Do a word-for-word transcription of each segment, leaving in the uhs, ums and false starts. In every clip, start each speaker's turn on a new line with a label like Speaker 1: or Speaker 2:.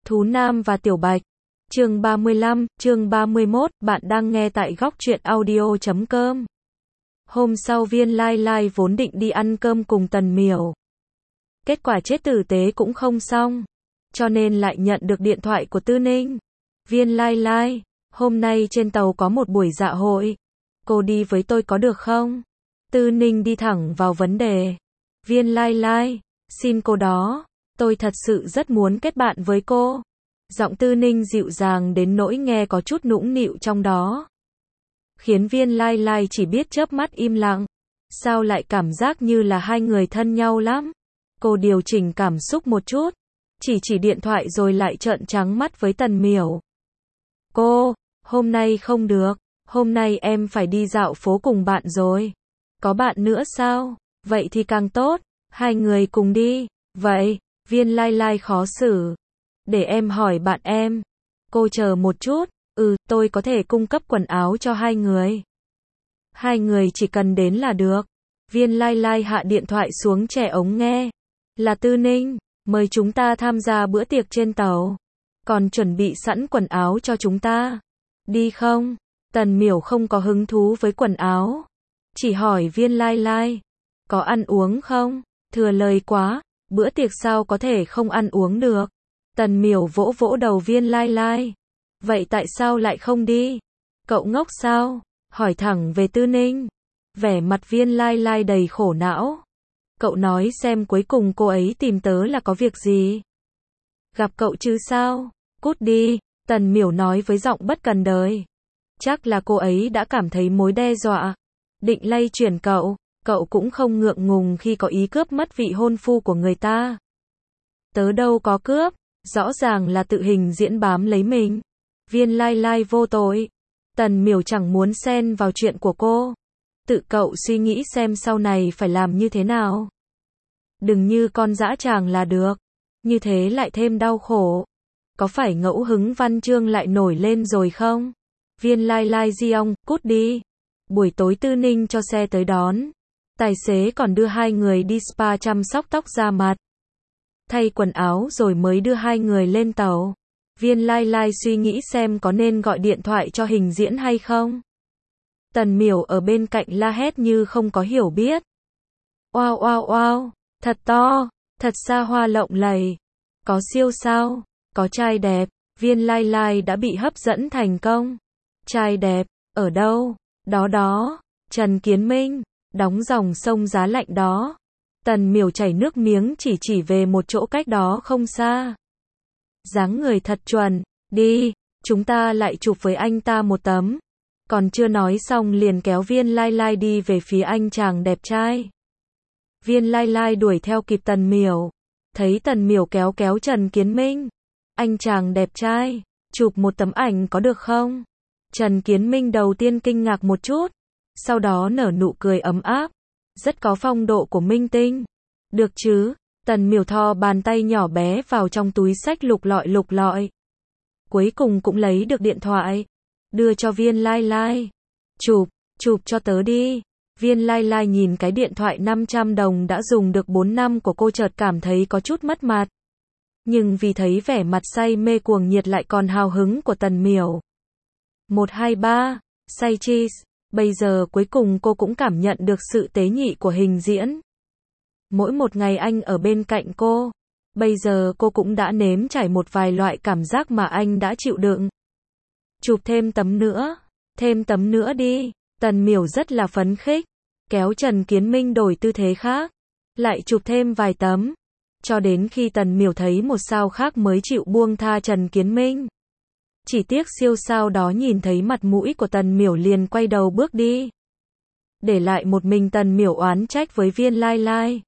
Speaker 1: Thú Nam và Tiểu Bạch. Chương ba mươi lăm, chương ba mươi mốt, bạn đang nghe tại góc truyện audio chấm com. Hôm sau Viên Lai Lai vốn định đi ăn cơm cùng Tần Miểu. Kết quả chết tử tế cũng không xong, cho nên lại nhận được điện thoại của Tư Ninh. Viên Lai Lai, hôm nay trên tàu có một buổi dạ hội. Cô đi với tôi có được không? Tư Ninh đi thẳng vào vấn đề. Viên Lai Lai, xin cô đó, tôi thật sự rất muốn kết bạn với cô. Giọng Tư Ninh dịu dàng đến nỗi nghe có chút nũng nịu trong đó, khiến Viên Lai Lai chỉ biết chớp mắt im lặng. Sao lại cảm giác như là hai người thân nhau lắm? Cô điều chỉnh cảm xúc một chút, chỉ chỉ điện thoại rồi lại trợn trắng mắt với Tần Miểu. Cô, hôm nay không được, hôm nay em phải đi dạo phố cùng bạn rồi. Có bạn nữa sao? Vậy thì càng tốt, hai người cùng đi. Vậy, Viên Lai Lai khó xử. Để em hỏi bạn em. Cô chờ một chút, ừ, tôi có thể cung cấp quần áo cho hai người. Hai người chỉ cần đến là được. Viên Lai Lai hạ điện thoại xuống trẻ ống nghe. Là Tư Ninh, mời chúng ta tham gia bữa tiệc trên tàu. Còn chuẩn bị sẵn quần áo cho chúng ta. Đi không? Tần Miểu không có hứng thú với quần áo. Chỉ hỏi Viên Lai Lai. Có ăn uống không? Thừa lời quá, bữa tiệc sao có thể không ăn uống được. Tần Miểu vỗ vỗ đầu Viên Lai Lai. Vậy tại sao lại không đi? Cậu ngốc sao? Hỏi thẳng về Tư Ninh. Vẻ mặt Viên Lai Lai đầy khổ não. Cậu nói xem cuối cùng cô ấy tìm tớ là có việc gì? Gặp cậu chứ sao? Cút đi, Tần Miểu nói với giọng bất cần đời. Chắc là cô ấy đã cảm thấy mối đe dọa, định lay chuyển cậu. Cậu cũng không ngượng ngùng khi có ý cướp mất vị hôn phu của người ta. Tớ đâu có cướp, rõ ràng là tự hình diễn bám lấy mình. Viên Lai Lai vô tội. Tần Miểu chẳng muốn xen vào chuyện của cô. Tự cậu suy nghĩ xem sau này phải làm như thế nào. Đừng như con dã tràng là được. Như thế lại thêm đau khổ. Có phải ngẫu hứng văn chương lại nổi lên rồi không? Viên Lai Lai di ong, cút đi. Buổi tối Tư Ninh cho xe tới đón. Tài xế còn đưa hai người đi spa chăm sóc tóc da mặt. Thay quần áo rồi mới đưa hai người lên tàu. Viên Lai Lai suy nghĩ xem có nên gọi điện thoại cho Hình Diễn hay không. Tần Miểu ở bên cạnh la hét như không có hiểu biết. Oao oao oao, thật to, thật xa hoa lộng lẫy. Có siêu sao, có trai đẹp. Viên Lai Lai đã bị hấp dẫn thành công. Trai đẹp, ở đâu? Đó đó, Trần Kiến Minh, đóng dòng sông Giá Lạnh đó. Tần Miểu chảy nước miếng chỉ chỉ về một chỗ cách đó không xa. Dáng người thật chuẩn, đi, chúng ta lại chụp với anh ta một tấm. Còn chưa nói xong liền kéo Viên Lai Lai đi về phía anh chàng đẹp trai. Viên Lai Lai đuổi theo kịp Tần Miểu. Thấy Tần Miểu kéo kéo Trần Kiến Minh. Anh chàng đẹp trai, chụp một tấm ảnh có được không? Trần Kiến Minh đầu tiên kinh ngạc một chút, sau đó nở nụ cười ấm áp. Rất có phong độ của minh tinh. Được chứ? Tần Miểu thò bàn tay nhỏ bé vào trong túi xách lục lọi lục lọi. Cuối cùng cũng lấy được điện thoại. Đưa cho Viên Lai Lai. Chụp, chụp cho tớ đi. Viên Lai Lai nhìn cái điện thoại năm trăm đồng đã dùng được bốn năm của cô chợt cảm thấy có chút mất mặt. Nhưng vì thấy vẻ mặt say mê cuồng nhiệt lại còn hào hứng của Tần Miểu. một hai ba, say cheese. Bây giờ cuối cùng cô cũng cảm nhận được sự tế nhị của Hình Diễn. Mỗi một ngày anh ở bên cạnh cô, bây giờ cô cũng đã nếm trải một vài loại cảm giác mà anh đã chịu đựng. Chụp thêm tấm nữa, thêm tấm nữa đi. Tần Miểu rất là phấn khích, kéo Trần Kiến Minh đổi tư thế khác, lại chụp thêm vài tấm. Cho đến khi Tần Miểu thấy một sao khác mới chịu buông tha Trần Kiến Minh. Chỉ tiếc siêu sao đó nhìn thấy mặt mũi của Tần Miểu liền quay đầu bước đi. Để lại một mình Tần Miểu oán trách với Viên Lai Lai.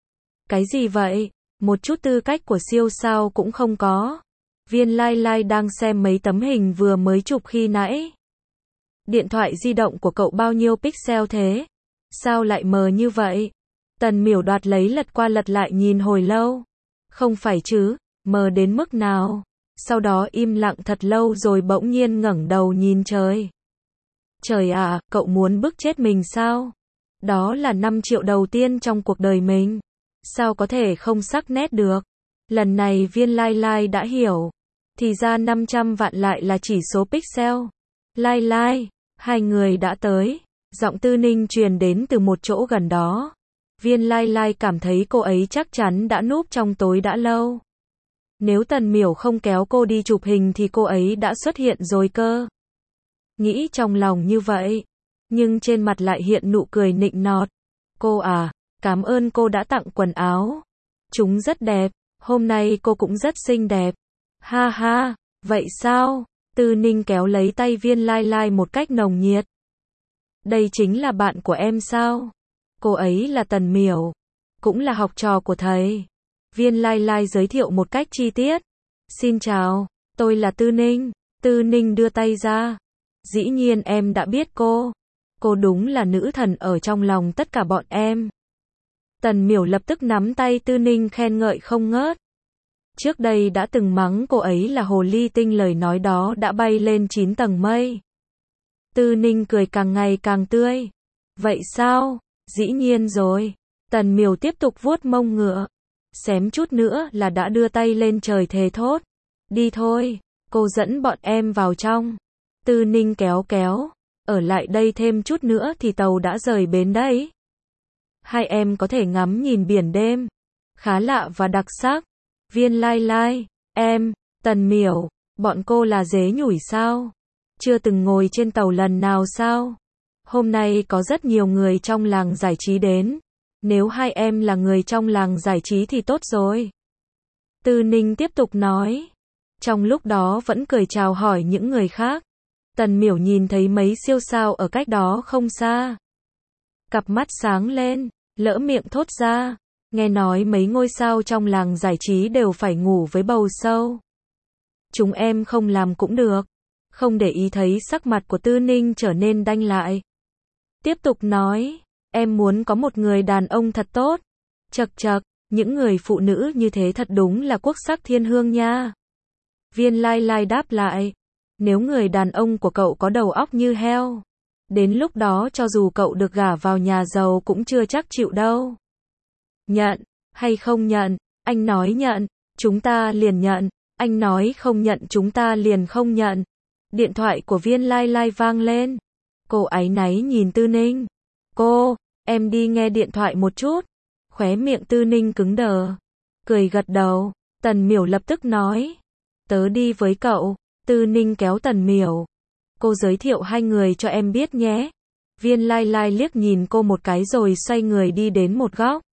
Speaker 1: Cái gì vậy? Một chút tư cách của siêu sao cũng không có. Viên Lai Lai đang xem mấy tấm hình vừa mới chụp khi nãy. Điện thoại di động của cậu bao nhiêu pixel thế? Sao lại mờ như vậy? Tần Miểu đoạt lấy lật qua lật lại nhìn hồi lâu. Không phải chứ, mờ đến mức nào? Sau đó im lặng thật lâu rồi bỗng nhiên ngẩng đầu nhìn trời. Trời ạ, à, cậu muốn bức chết mình sao? Đó là năm triệu đầu tiên trong cuộc đời mình. Sao có thể không sắc nét được? Lần này Viên Lai Lai đã hiểu. Thì ra năm trăm vạn lại là chỉ số pixel. Lai lai, hai người đã tới. Giọng Tư Ninh truyền đến từ một chỗ gần đó. Viên Lai Lai cảm thấy cô ấy chắc chắn đã núp trong tối đã lâu. Nếu Tần Miểu không kéo cô đi chụp hình thì cô ấy đã xuất hiện rồi cơ. Nghĩ trong lòng như vậy, nhưng trên mặt lại hiện nụ cười nịnh nọt. Cô à, cảm ơn cô đã tặng quần áo. Chúng rất đẹp, hôm nay cô cũng rất xinh đẹp. Ha ha, vậy sao? Tư Ninh kéo lấy tay Viên Lai Lai một cách nồng nhiệt. Đây chính là bạn của em sao? Cô ấy là Tần Miểu, cũng là học trò của thầy. Viên Lai Lai giới thiệu một cách chi tiết. Xin chào, tôi là Tư Ninh. Tư Ninh đưa tay ra. Dĩ nhiên em đã biết cô. Cô đúng là nữ thần ở trong lòng tất cả bọn em. Tần Miểu lập tức nắm tay Tư Ninh khen ngợi không ngớt. Trước đây đã từng mắng cô ấy là hồ ly tinh, lời nói đó đã bay lên chín tầng mây. Tư Ninh cười càng ngày càng tươi. Vậy sao? Dĩ nhiên rồi. Tần Miểu tiếp tục vuốt mông ngựa. Xém chút nữa là đã đưa tay lên trời thề thốt. Đi thôi, cô dẫn bọn em vào trong. Tư Ninh kéo kéo. Ở lại đây thêm chút nữa thì tàu đã rời bến đấy. Hai em có thể ngắm nhìn biển đêm. Khá lạ và đặc sắc. Viên Lai Lai, em, Tần Miểu, bọn cô là dế nhủi sao? Chưa từng ngồi trên tàu lần nào sao? Hôm nay có rất nhiều người trong làng giải trí đến. Nếu hai em là người trong làng giải trí thì tốt rồi. Tư Ninh tiếp tục nói. Trong lúc đó vẫn cười chào hỏi những người khác. Tần Miểu nhìn thấy mấy siêu sao ở cách đó không xa. Cặp mắt sáng lên, lỡ miệng thốt ra. Nghe nói mấy ngôi sao trong làng giải trí đều phải ngủ với bầu sâu. Chúng em không làm cũng được. Không để ý thấy sắc mặt của Tư Ninh trở nên đanh lại. Tiếp tục nói, em muốn có một người đàn ông thật tốt. Chật chật, những người phụ nữ như thế thật đúng là quốc sắc thiên hương nha. Viên Lai Lai đáp lại, nếu người đàn ông của cậu có đầu óc như heo, đến lúc đó cho dù cậu được gả vào nhà giàu cũng chưa chắc chịu đâu. Nhận, hay không nhận, anh nói nhận, chúng ta liền nhận, anh nói không nhận chúng ta liền không nhận. Điện thoại của Viên Lai Lai vang lên. Cô áy náy nhìn Tư Ninh. Cô, em đi nghe điện thoại một chút. Khóe miệng Tư Ninh cứng đờ. Cười gật đầu. Tần Miểu lập tức nói. Tớ đi với cậu. Tư Ninh kéo Tần Miểu. Cô giới thiệu hai người cho em biết nhé. Viên Lai Lai liếc nhìn cô một cái rồi xoay người đi đến một góc.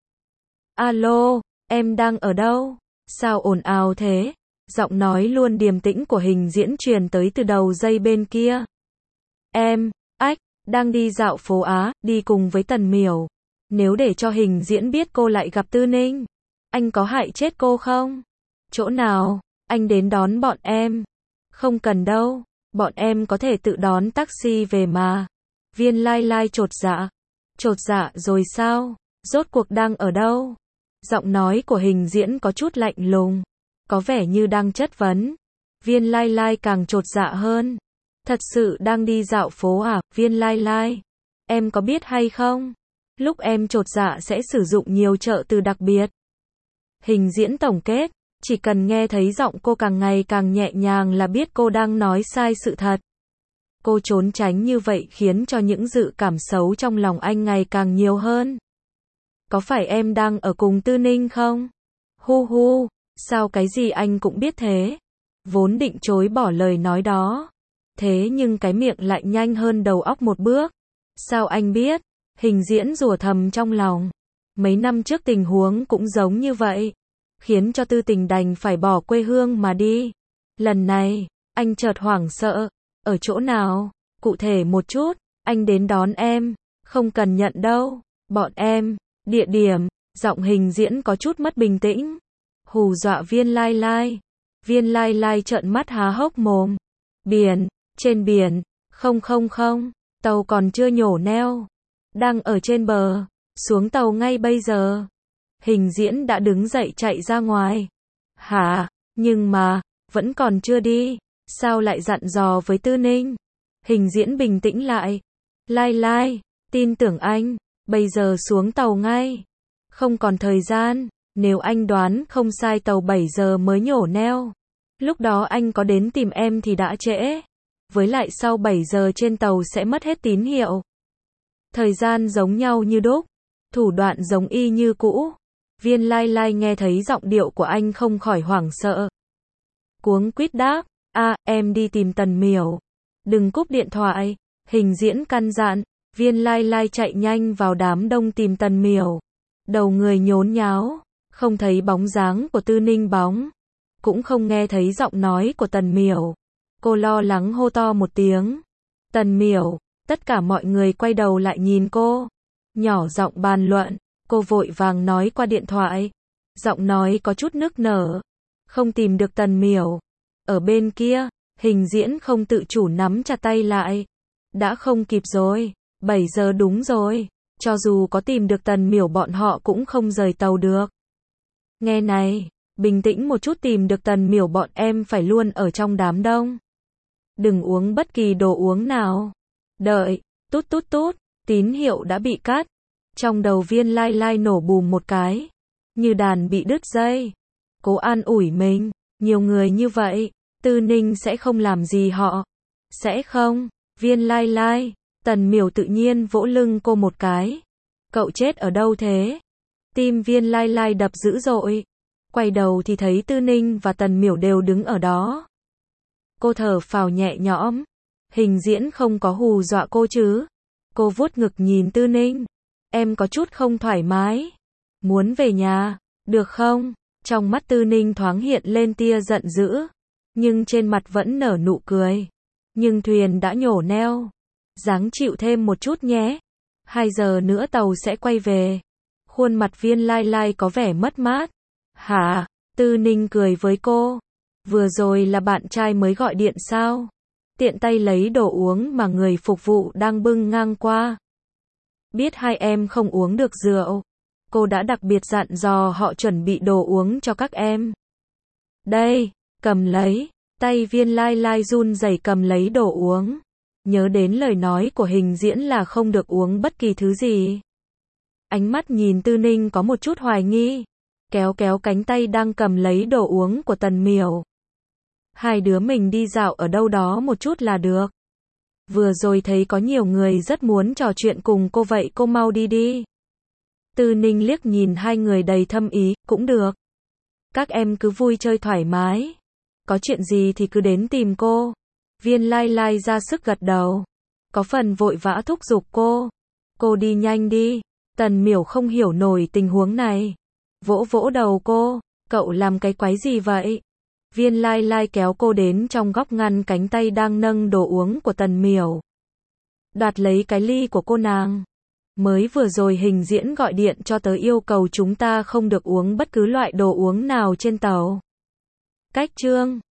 Speaker 1: Alo, em đang ở đâu? Sao ồn ào thế? Giọng nói luôn điềm tĩnh của Hình Diễn truyền tới từ đầu dây bên kia. Em, ách, đang đi dạo phố Á, đi cùng với Tần Miểu. Nếu để cho Hình Diễn biết cô lại gặp Tư Ninh, anh có hại chết cô không? Chỗ nào? Anh đến đón bọn em. Không cần đâu, bọn em có thể tự đón taxi về mà. Viên Lai Lai chột dạ. Chột dạ rồi sao? Rốt cuộc đang ở đâu? Giọng nói của Hình Diễn có chút lạnh lùng, có vẻ như đang chất vấn. Viên Lai Lai càng chột dạ hơn. Thật sự đang đi dạo phố à? Viên Lai Lai, em có biết hay không? Lúc em chột dạ sẽ sử dụng nhiều trợ từ đặc biệt. Hình Diễn tổng kết, chỉ cần nghe thấy giọng cô càng ngày càng nhẹ nhàng là biết cô đang nói sai sự thật. Cô trốn tránh như vậy khiến cho những dự cảm xấu trong lòng anh ngày càng nhiều hơn. Có phải em đang ở cùng Tư Ninh không? Hu hu, sao cái gì anh cũng biết thế? Vốn định chối bỏ lời nói đó. Thế nhưng cái miệng lại nhanh hơn đầu óc một bước. Sao anh biết? Hình Diễn rủa thầm trong lòng. Mấy năm trước tình huống cũng giống như vậy. Khiến cho Tư Tình đành phải bỏ quê hương mà đi. Lần này, anh chợt hoảng sợ. Ở chỗ nào? Cụ thể một chút, anh đến đón em. Không cần nhận đâu. Bọn em. Địa điểm. Giọng Hình Diễn có chút mất bình tĩnh. Hù dọa Viên Lai Lai. Viên Lai Lai trợn mắt há hốc mồm. Biển. Trên biển. Không không không. Tàu còn chưa nhổ neo. Đang ở trên bờ. Xuống tàu ngay bây giờ. Hình Diễn đã đứng dậy chạy ra ngoài. Hả? Nhưng mà, vẫn còn chưa đi. Sao lại dặn dò với Tư Ninh? Hình Diễn bình tĩnh lại. Lai Lai, tin tưởng anh. Bây giờ xuống tàu ngay. Không còn thời gian. Nếu anh đoán không sai tàu bảy giờ mới nhổ neo. Lúc đó anh có đến tìm em thì đã trễ. Với lại sau bảy giờ trên tàu sẽ mất hết tín hiệu. Thời gian giống nhau như đúc. Thủ đoạn giống y như cũ. Viên Lai Lai nghe thấy giọng điệu của anh không khỏi hoảng sợ. Cuống quýt đáp, a, em đi tìm Tần Miểu. Đừng cúp điện thoại. Hình diễn căn dặn. Viên Lai Lai chạy nhanh vào đám đông tìm Tần Miểu. Đầu người nhốn nháo. Không thấy bóng dáng của Tư Ninh bóng. Cũng không nghe thấy giọng nói của Tần Miểu. Cô lo lắng hô to một tiếng. Tần Miểu. Tất cả mọi người quay đầu lại nhìn cô. Nhỏ giọng bàn luận. Cô vội vàng nói qua điện thoại. Giọng nói có chút nức nở. Không tìm được Tần Miểu. Ở bên kia, hình diễn không tự chủ nắm chặt tay lại. Đã không kịp rồi. bảy giờ đúng rồi. Cho dù có tìm được Tần Miểu bọn họ cũng không rời tàu được. Nghe này, bình tĩnh một chút, tìm được Tần Miểu bọn em phải luôn ở trong đám đông. Đừng uống bất kỳ đồ uống nào. Đợi, tút tút tút, tín hiệu đã bị cắt. Trong đầu Viên Lai Lai nổ bùm một cái. Như đàn bị đứt dây. Cố an ủi mình, nhiều người như vậy, Tư Ninh sẽ không làm gì họ. Sẽ không, Viên Lai Lai. Tần Miểu tự nhiên vỗ lưng cô một cái. Cậu chết ở đâu thế? Tim Viên Lai Lai đập dữ dội. Quay đầu thì thấy Tư Ninh và Tần Miểu đều đứng ở đó. Cô thở phào nhẹ nhõm. Hình diễn không có hù dọa cô chứ? Cô vuốt ngực nhìn Tư Ninh. Em có chút không thoải mái. Muốn về nhà, được không? Trong mắt Tư Ninh thoáng hiện lên tia giận dữ. Nhưng trên mặt vẫn nở nụ cười. Nhưng thuyền đã nhổ neo. Ráng chịu thêm một chút nhé. Hai giờ nữa tàu sẽ quay về. Khuôn mặt Viên Lai Lai có vẻ mất mát. Hả? Tư Ninh cười với cô. Vừa rồi là bạn trai mới gọi điện sao? Tiện tay lấy đồ uống mà người phục vụ đang bưng ngang qua. Biết hai em không uống được rượu. Cô đã đặc biệt dặn dò họ chuẩn bị đồ uống cho các em. Đây, cầm lấy. Tay Viên Lai Lai run rẩy cầm lấy đồ uống. Nhớ đến lời nói của hình diễn là không được uống bất kỳ thứ gì. Ánh mắt nhìn Tư Ninh có một chút hoài nghi. Kéo kéo cánh tay đang cầm lấy đồ uống của Tần Miểu. Hai đứa mình đi dạo ở đâu đó một chút là được. Vừa rồi thấy có nhiều người rất muốn trò chuyện cùng cô, vậy cô mau đi đi. Tư Ninh liếc nhìn hai người đầy thâm ý, cũng được. Các em cứ vui chơi thoải mái. Có chuyện gì thì cứ đến tìm cô. Viên Lai Lai ra sức gật đầu. Có phần vội vã thúc giục cô. Cô đi nhanh đi. Tần Miểu không hiểu nổi tình huống này. Vỗ vỗ đầu cô. Cậu làm cái quái gì vậy? Viên Lai Lai kéo cô đến trong góc ngăn cánh tay đang nâng đồ uống của Tần Miểu. Đoạt lấy cái ly của cô nàng. Mới vừa rồi hình diễn gọi điện cho tớ yêu cầu chúng ta không được uống bất cứ loại đồ uống nào trên tàu. Cách chương